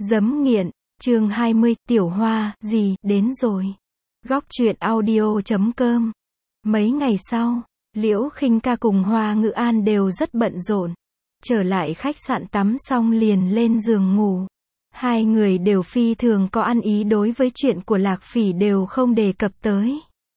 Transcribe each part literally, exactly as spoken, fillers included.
Dấm nghiện, chương hai mươi, Tiểu Hoa, gì, đến rồi. Góc truyện audio chấm com. Mấy ngày sau, Liễu Khinh Ca cùng Hoa Ngữ An đều rất bận rộn. Trở lại khách sạn tắm xong liền lên giường ngủ. Hai người đều phi thường có ăn ý đối với chuyện của Lạc Phỉ đều không đề cập tới.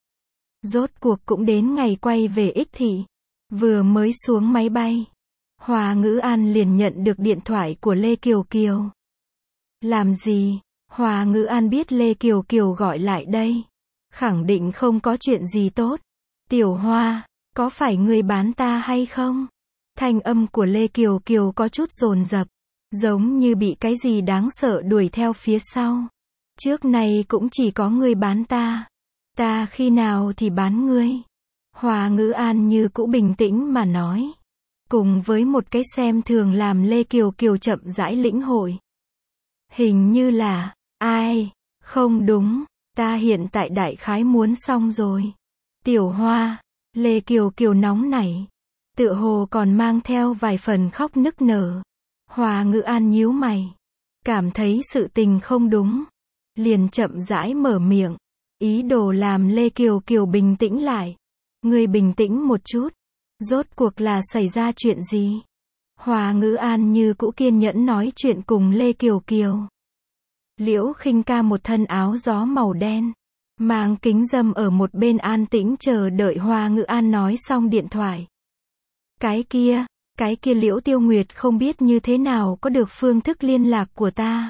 Rốt cuộc cũng đến ngày quay về Ích Thị. Vừa mới xuống máy bay, Hoa Ngữ An liền nhận được điện thoại của Lê Kiều Kiều. Làm gì? Hoa Ngữ An biết Lê Kiều Kiều gọi lại đây. Khẳng định không có chuyện gì tốt. Tiểu Hoa, có phải ngươi bán ta hay không? Thanh âm của Lê Kiều Kiều có chút dồn dập, giống như bị cái gì đáng sợ đuổi theo phía sau. Trước nay cũng chỉ có ngươi bán ta. Ta khi nào thì bán ngươi? Hoa Ngữ An như cũ bình tĩnh mà nói. Cùng với một cái xem thường làm Lê Kiều Kiều chậm rãi lĩnh hội. Hình như là, ai? Không đúng, ta hiện tại đại khái muốn xong rồi. Tiểu Hoa, Lê Kiều Kiều nóng nảy. Tựa hồ còn mang theo vài phần khóc nức nở. Hoa Ngữ An nhíu mày. Cảm thấy sự tình không đúng. Liền chậm rãi mở miệng. Ý đồ làm Lê Kiều Kiều bình tĩnh lại. Ngươi bình tĩnh một chút. Rốt cuộc là xảy ra chuyện gì? Hoa Ngữ An như cũ kiên nhẫn nói chuyện cùng Lê Kiều Kiều. Liễu Khinh Ca một thân áo gió màu đen, mang kính râm ở một bên an tĩnh chờ đợi Hoa Ngữ An nói xong điện thoại. Cái kia, cái kia Liễu Tiêu Nguyệt không biết như thế nào có được phương thức liên lạc của ta.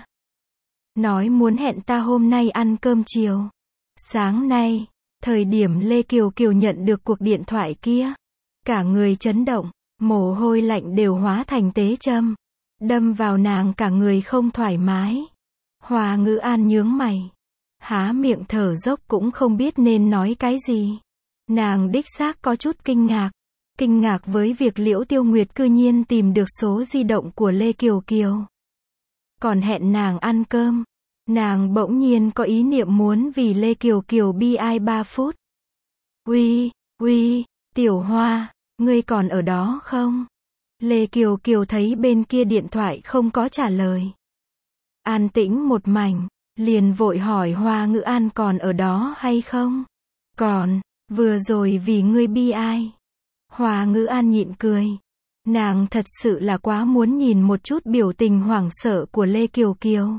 Nói muốn hẹn ta hôm nay ăn cơm chiều. Sáng nay, thời điểm Lê Kiều Kiều nhận được cuộc điện thoại kia, cả người chấn động, mồ hôi lạnh đều hóa thành tế châm, đâm vào nàng cả người không thoải mái. Hoa Ngữ An nhướng mày, há miệng thở dốc cũng không biết nên nói cái gì. Nàng đích xác có chút kinh ngạc, kinh ngạc với việc Liễu Tiêu Nguyệt cư nhiên tìm được số di động của Lê Kiều Kiều. Còn hẹn nàng ăn cơm, nàng bỗng nhiên có ý niệm muốn vì Lê Kiều Kiều bi ai ba phút. Uy, uy, Tiểu Hoa, ngươi còn ở đó không? Lê Kiều Kiều thấy bên kia điện thoại không có trả lời. An tĩnh một mảnh, liền vội hỏi Hoa Ngữ An còn ở đó hay không? Còn, vừa rồi vì ngươi bi ai. Hoa Ngữ An nhịn cười. Nàng thật sự là quá muốn nhìn một chút biểu tình hoảng sợ của Lê Kiều Kiều.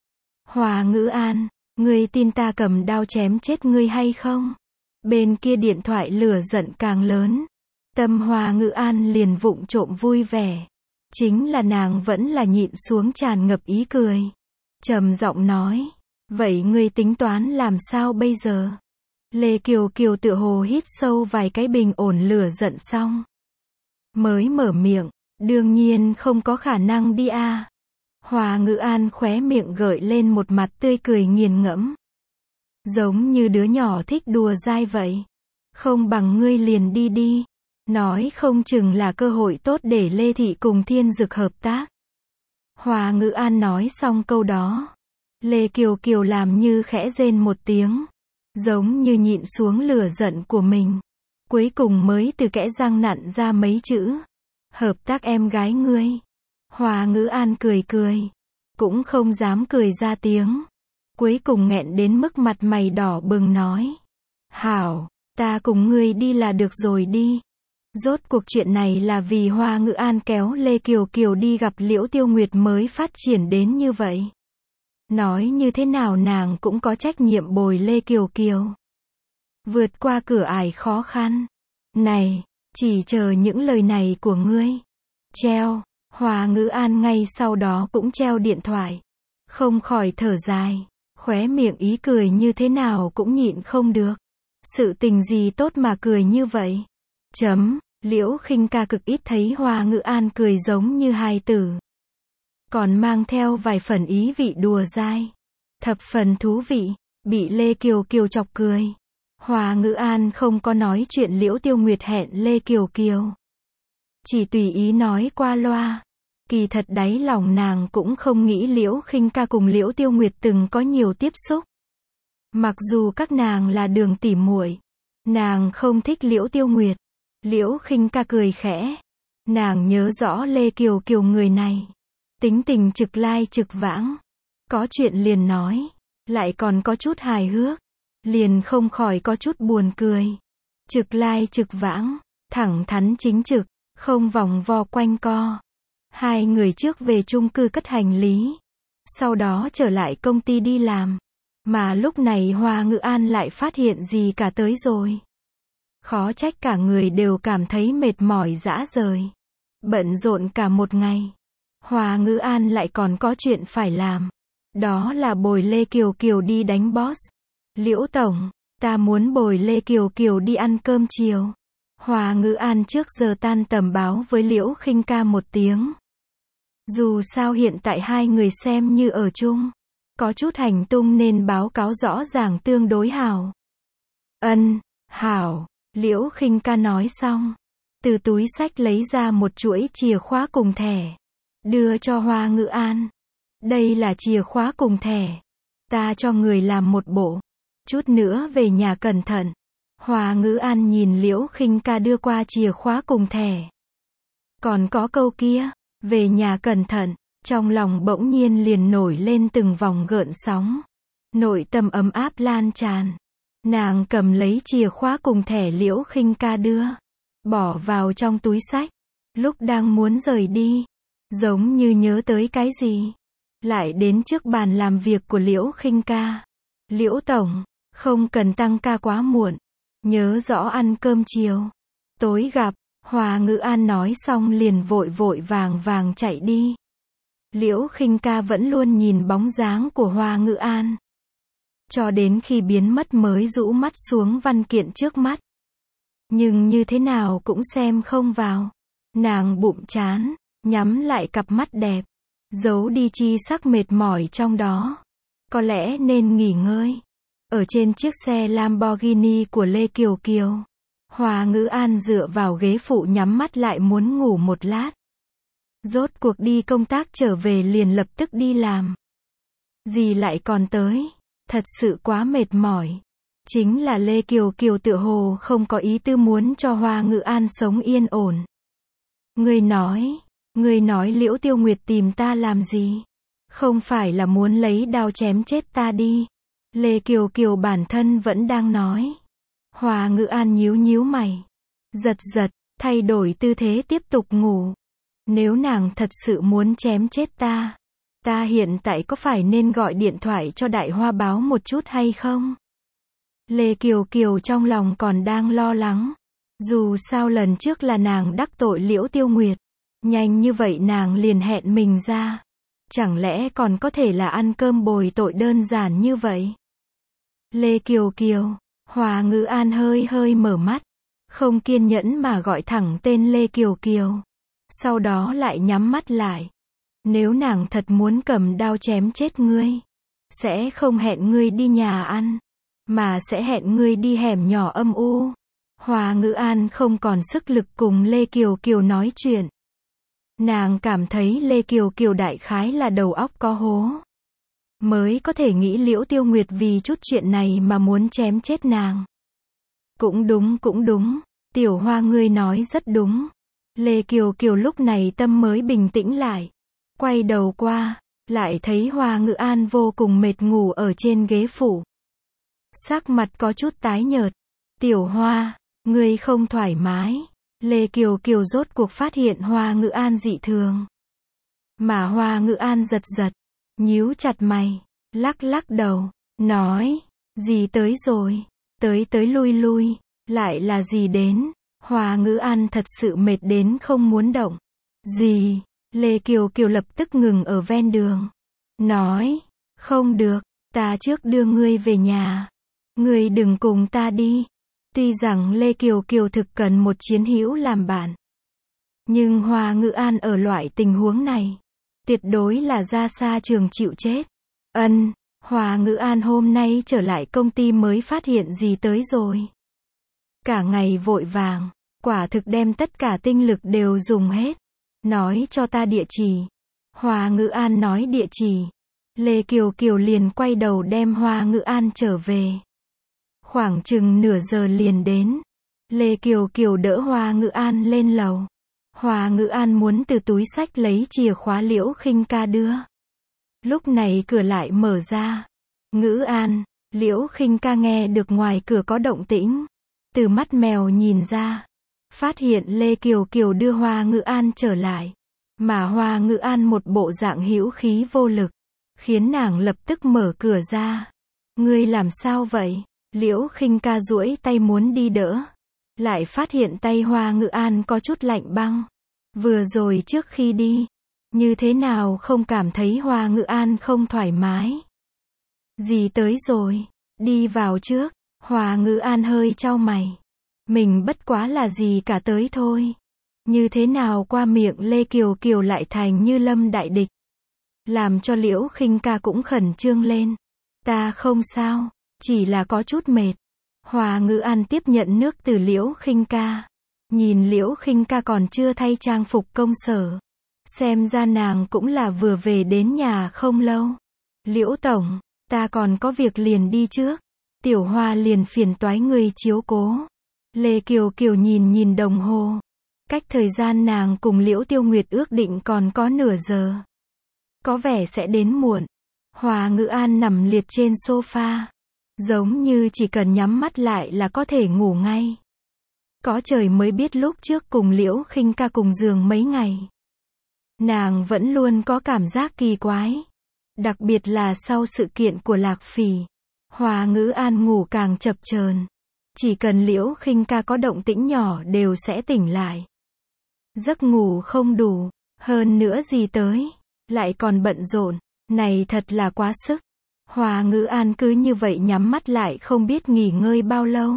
Hoa Ngữ An, ngươi tin ta cầm đao chém chết ngươi hay không? Bên kia điện thoại lửa giận càng lớn. Tâm Hoa Ngữ An liền vụng trộm vui vẻ. Chính là nàng vẫn là nhịn xuống tràn ngập ý cười. Trầm giọng nói, vậy ngươi tính toán làm sao bây giờ? Lê Kiều Kiều tựa hồ hít sâu vài cái bình ổn lửa giận xong. Mới mở miệng, đương nhiên không có khả năng đi à. Hoa Ngữ An khóe miệng gợi lên một mặt tươi cười nghiền ngẫm. Giống như đứa nhỏ thích đùa dai vậy. Không bằng ngươi liền đi đi. Nói không chừng là cơ hội tốt để Lê Thị cùng Thiên Dực hợp tác. Hoa Ngữ An nói xong câu đó. Lê Kiều Kiều làm như khẽ rên một tiếng. Giống như nhịn xuống lửa giận của mình. Cuối cùng mới từ kẽ răng nặn ra mấy chữ. Hợp tác em gái ngươi. Hoa Ngữ An cười cười. Cũng không dám cười ra tiếng. Cuối cùng nghẹn đến mức mặt mày đỏ bừng nói. Hảo, ta cùng ngươi đi là được rồi đi. Rốt cuộc chuyện này là vì Hoa Ngữ An kéo Lê Kiều Kiều đi gặp Liễu Tiêu Nguyệt mới phát triển đến như vậy. Nói như thế nào nàng cũng có trách nhiệm bồi Lê Kiều Kiều. Vượt qua cửa ải khó khăn. Này, chỉ chờ những lời này của ngươi. Treo, Hoa Ngữ An ngay sau đó cũng treo điện thoại. Không khỏi thở dài, khóe miệng ý cười như thế nào cũng nhịn không được. Sự tình gì tốt mà cười như vậy? Chấm, Liễu Khinh Ca cực ít thấy Hoa Ngữ An cười giống như hài tử. Còn mang theo vài phần ý vị đùa dai. Thập phần thú vị, bị Lê Kiều Kiều chọc cười. Hoa Ngữ An không có nói chuyện Liễu Tiêu Nguyệt hẹn Lê Kiều Kiều. Chỉ tùy ý nói qua loa. Kỳ thật đáy lòng nàng cũng không nghĩ Liễu Khinh Ca cùng Liễu Tiêu Nguyệt từng có nhiều tiếp xúc. Mặc dù các nàng là đường tỉ muội, nàng không thích Liễu Tiêu Nguyệt. Liễu Khinh Ca cười khẽ. Nàng nhớ rõ Lê Kiều Kiều người này. Tính tình trực lai trực vãng. Có chuyện liền nói, lại còn có chút hài hước, liền không khỏi có chút buồn cười. Trực lai trực vãng, thẳng thắn chính trực, không vòng vo quanh co. Hai người trước về chung cư cất hành lý, sau đó trở lại công ty đi làm. Mà lúc này Hoa Ngữ An lại phát hiện gì cả tới rồi. Khó trách cả người đều cảm thấy mệt mỏi rã rời. Bận rộn cả một ngày. Hoa Ngữ An lại còn có chuyện phải làm. Đó là bồi Lê Kiều Kiều đi đánh boss. Liễu Tổng, ta muốn bồi Lê Kiều Kiều đi ăn cơm chiều. Hoa Ngữ An trước giờ tan tầm báo với Liễu Khinh Ca một tiếng. Dù sao hiện tại hai người xem như ở chung. Có chút hành tung nên báo cáo rõ ràng tương đối hảo. Ân, hảo, Liễu Khinh Ca nói xong. Từ túi xách lấy ra một chuỗi chìa khóa cùng thẻ. Đưa cho Hoa Ngữ An. Đây là chìa khóa cùng thẻ. Ta cho người làm một bộ. Chút nữa về nhà cẩn thận. Hoa Ngữ An nhìn Liễu Khinh Ca đưa qua chìa khóa cùng thẻ. Còn có câu kia, về nhà cẩn thận, trong lòng bỗng nhiên liền nổi lên từng vòng gợn sóng. Nội tâm ấm áp lan tràn. Nàng cầm lấy chìa khóa cùng thẻ Liễu Khinh Ca đưa, bỏ vào trong túi xách. Lúc đang muốn rời đi, giống như nhớ tới cái gì, lại đến trước bàn làm việc của Liễu Khinh Ca. Liễu Tổng, không cần tăng ca quá muộn. Nhớ rõ ăn cơm chiều. Tối gặp. Hoa Ngữ An nói xong liền vội vội vàng vàng chạy đi. Liễu Khinh Ca vẫn luôn nhìn bóng dáng của Hoa Ngữ An. Cho đến khi biến mất mới rũ mắt xuống văn kiện trước mắt. Nhưng như thế nào cũng xem không vào. Nàng bụng chán, nhắm lại cặp mắt đẹp. Giấu đi chi sắc mệt mỏi trong đó. Có lẽ nên nghỉ ngơi. Ở trên chiếc xe Lamborghini của Lê Kiều Kiều. Hoa Ngữ An dựa vào ghế phụ nhắm mắt lại muốn ngủ một lát. Rốt cuộc đi công tác trở về liền lập tức đi làm. Gì lại còn tới, thật sự quá mệt mỏi. Chính là Lê Kiều Kiều tựa hồ không có ý tư muốn cho Hoa Ngữ An sống yên ổn. Ngươi nói, ngươi nói Liễu Tiêu Nguyệt tìm ta làm gì? Không phải là muốn lấy đao chém chết ta đi. Lê Kiều Kiều bản thân vẫn đang nói. Hoa Ngữ An nhíu nhíu mày. Giật giật, thay đổi tư thế tiếp tục ngủ. Nếu nàng thật sự muốn chém chết ta, ta hiện tại có phải nên gọi điện thoại cho Đại Hoa báo một chút hay không? Lê Kiều Kiều trong lòng còn đang lo lắng. Dù sao lần trước là nàng đắc tội Liễu Tiêu Nguyệt. Nhanh như vậy nàng liền hẹn mình ra. Chẳng lẽ còn có thể là ăn cơm bồi tội đơn giản như vậy? Lê Kiều Kiều. Hoa Ngữ An hơi hơi mở mắt. Không kiên nhẫn mà gọi thẳng tên Lê Kiều Kiều. Sau đó lại nhắm mắt lại. Nếu nàng thật muốn cầm đao chém chết ngươi, sẽ không hẹn ngươi đi nhà ăn, mà sẽ hẹn ngươi đi hẻm nhỏ âm u. Hoa Ngữ An không còn sức lực cùng Lê Kiều Kiều nói chuyện. Nàng cảm thấy Lê Kiều Kiều đại khái là đầu óc có hố. Mới có thể nghĩ Liễu Tiêu Nguyệt vì chút chuyện này mà muốn chém chết nàng. Cũng đúng cũng đúng, Tiểu Hoa ngươi nói rất đúng. Lê Kiều Kiều lúc này tâm mới bình tĩnh lại. Quay đầu qua, lại thấy Hoa Ngữ An vô cùng mệt ngủ ở trên ghế phụ. Sắc mặt có chút tái nhợt. Tiểu Hoa, ngươi không thoải mái. Lê Kiều Kiều rốt cuộc phát hiện Hoa Ngữ An dị thường. Mà Hoa Ngữ An giật giật, nhíu chặt mày, lắc lắc đầu, nói, gì tới rồi, tới tới lui lui, lại là gì đến. Hoa Ngữ An thật sự mệt đến không muốn động. Gì? Lê Kiều Kiều lập tức ngừng ở ven đường. Nói, không được, ta trước đưa ngươi về nhà. Ngươi đừng cùng ta đi. Tuy rằng Lê Kiều Kiều thực cần một chiến hữu làm bạn. Nhưng Hoa Ngữ An ở loại tình huống này, tuyệt đối là ra xa trường chịu chết. Ân, Hoa Ngữ An hôm nay trở lại công ty mới phát hiện gì tới rồi. Cả ngày vội vàng, quả thực đem tất cả tinh lực đều dùng hết. Nói cho ta địa chỉ. Hoa Ngữ An nói địa chỉ. Lê Kiều Kiều liền quay đầu đem Hoa Ngữ An trở về. Khoảng chừng nửa giờ liền đến. Lê Kiều Kiều đỡ Hoa Ngữ An lên lầu. Hoa Ngữ An muốn từ túi xách lấy chìa khóa Liễu Khinh Ca đưa. Lúc này cửa lại mở ra. Ngữ An, Liễu Khinh Ca nghe được ngoài cửa có động tĩnh. Từ mắt mèo nhìn ra. Phát hiện Lê Kiều Kiều đưa Hoa Ngữ An trở lại. Mà Hoa Ngữ An một bộ dạng hữu khí vô lực. Khiến nàng lập tức mở cửa ra. Ngươi làm sao vậy? Liễu Khinh Ca duỗi tay muốn đi đỡ. Lại phát hiện tay Hoa Ngữ An có chút lạnh băng. Vừa rồi trước khi đi. Như thế nào không cảm thấy Hoa Ngữ An không thoải mái. Dì tới rồi. Đi vào trước. Hoa Ngữ An hơi chau mày. Mình bất quá là gì cả tới thôi. Như thế nào qua miệng Lê Kiều Kiều lại thành như lâm đại địch. Làm cho Liễu Khinh Ca cũng khẩn trương lên. Ta không sao. Chỉ là có chút mệt. Hoa Ngữ An tiếp nhận nước từ Liễu Khinh Ca. Nhìn Liễu Khinh Ca còn chưa thay trang phục công sở. Xem ra nàng cũng là vừa về đến nhà không lâu. Liễu tổng, ta còn có việc liền đi trước. Tiểu Hoa liền phiền toái người chiếu cố. Lê Kiều Kiều nhìn nhìn đồng hồ. Cách thời gian nàng cùng Liễu Tiêu Nguyệt ước định còn có nửa giờ. Có vẻ sẽ đến muộn. Hoa Ngữ An nằm liệt trên sofa. Giống như chỉ cần nhắm mắt lại là có thể ngủ ngay. Có trời mới biết lúc trước cùng Liễu Khinh Ca cùng giường mấy ngày. Nàng vẫn luôn có cảm giác kỳ quái. Đặc biệt là sau sự kiện của Lạc Phỉ. Hoa Ngữ An ngủ càng chập chờn. Chỉ cần Liễu Khinh Ca có động tĩnh nhỏ đều sẽ tỉnh lại. Giấc ngủ không đủ. Hơn nữa gì tới. Lại còn bận rộn. Này thật là quá sức. Hoa Ngữ An cứ như vậy nhắm mắt lại không biết nghỉ ngơi bao lâu.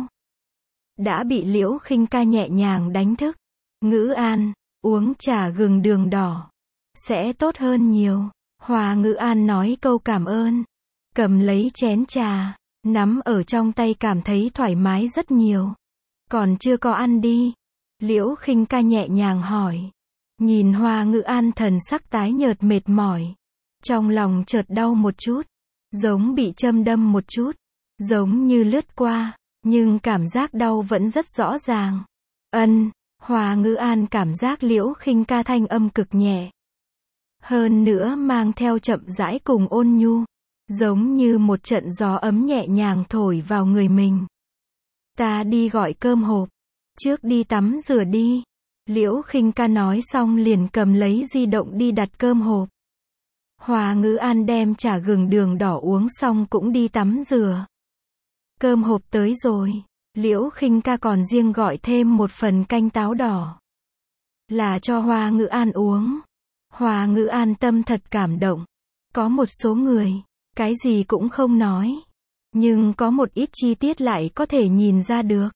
Đã bị Liễu Khinh Ca nhẹ nhàng đánh thức. Ngữ An, uống trà gừng đường đỏ. Sẽ tốt hơn nhiều. Hoa Ngữ An nói câu cảm ơn. Cầm lấy chén trà. Nắm ở trong tay cảm thấy thoải mái rất nhiều. Còn chưa có ăn đi. Liễu Khinh Ca nhẹ nhàng hỏi. Nhìn Hoa Ngữ An thần sắc tái nhợt mệt mỏi. Trong lòng chợt đau một chút. Giống bị châm đâm một chút. Giống như lướt qua. Nhưng cảm giác đau vẫn rất rõ ràng. Ân, Hoa Ngữ An cảm giác Liễu Khinh Ca thanh âm cực nhẹ. Hơn nữa mang theo chậm rãi cùng ôn nhu. Giống như một trận gió ấm nhẹ nhàng thổi vào người mình. Ta đi gọi cơm hộp. Trước đi tắm rửa đi. Liễu Khinh Ca nói xong liền cầm lấy di động đi đặt cơm hộp. Hoa Ngữ An đem trà gừng đường đỏ uống xong cũng đi tắm rửa. Cơm hộp tới rồi. Liễu Khinh Ca còn riêng gọi thêm một phần canh táo đỏ. Là cho Hoa Ngữ An uống. Hoa Ngữ An tâm thật cảm động. Có một số người, cái gì cũng không nói. Nhưng có một ít chi tiết lại có thể nhìn ra được.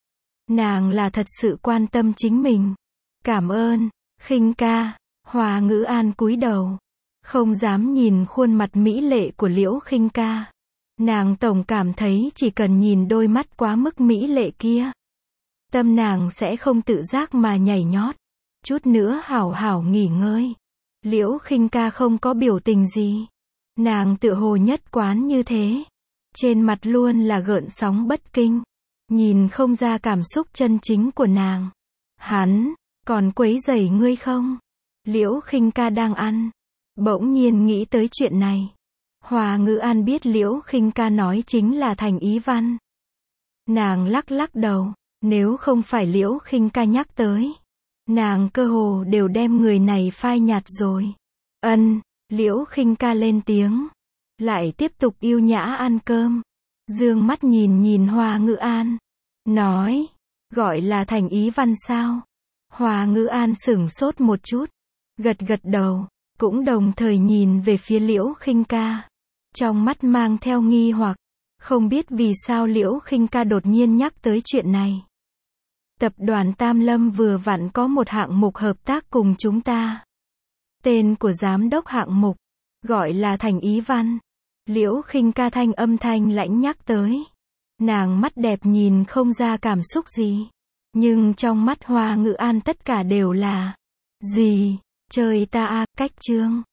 Nàng là thật sự quan tâm chính mình. Cảm ơn, Khinh Ca. Hoa Ngữ An cúi đầu. Không dám nhìn khuôn mặt mỹ lệ của Liễu Khinh Ca. Nàng tổng cảm thấy chỉ cần nhìn đôi mắt quá mức mỹ lệ kia. Tâm nàng sẽ không tự giác mà nhảy nhót. Chút nữa hảo hảo nghỉ ngơi. Liễu Khinh Ca không có biểu tình gì. Nàng tựa hồ nhất quán như thế. Trên mặt luôn là gợn sóng bất kinh. Nhìn không ra cảm xúc chân chính của nàng. Hắn, còn quấy rầy ngươi không? Liễu Khinh Ca đang ăn. Bỗng nhiên nghĩ tới chuyện này. Hoa Ngữ An biết Liễu Khinh Ca nói chính là Thành Ý Văn. Nàng lắc lắc đầu. Nếu không phải Liễu Khinh Ca nhắc tới. Nàng cơ hồ đều đem người này phai nhạt rồi. Ân, Liễu Khinh Ca lên tiếng. Lại tiếp tục yêu nhã ăn cơm. Dương mắt nhìn nhìn Hoa Ngữ An. Nói, gọi là Thành Ý Văn sao? Hoa Ngữ An sửng sốt một chút. Gật gật đầu. Cũng đồng thời nhìn về phía Liễu Khinh Ca. Trong mắt mang theo nghi hoặc. Không biết vì sao Liễu Khinh Ca đột nhiên nhắc tới chuyện này. Tập đoàn Tam Lâm vừa vặn có một hạng mục hợp tác cùng chúng ta. Tên của giám đốc hạng mục. Gọi là Thành Ý Văn. Liễu Khinh Ca thanh âm thanh lãnh nhắc tới. Nàng mắt đẹp nhìn không ra cảm xúc gì. Nhưng trong mắt Hoa Ngữ An tất cả đều là. Gì? Trời ta a, cách chương.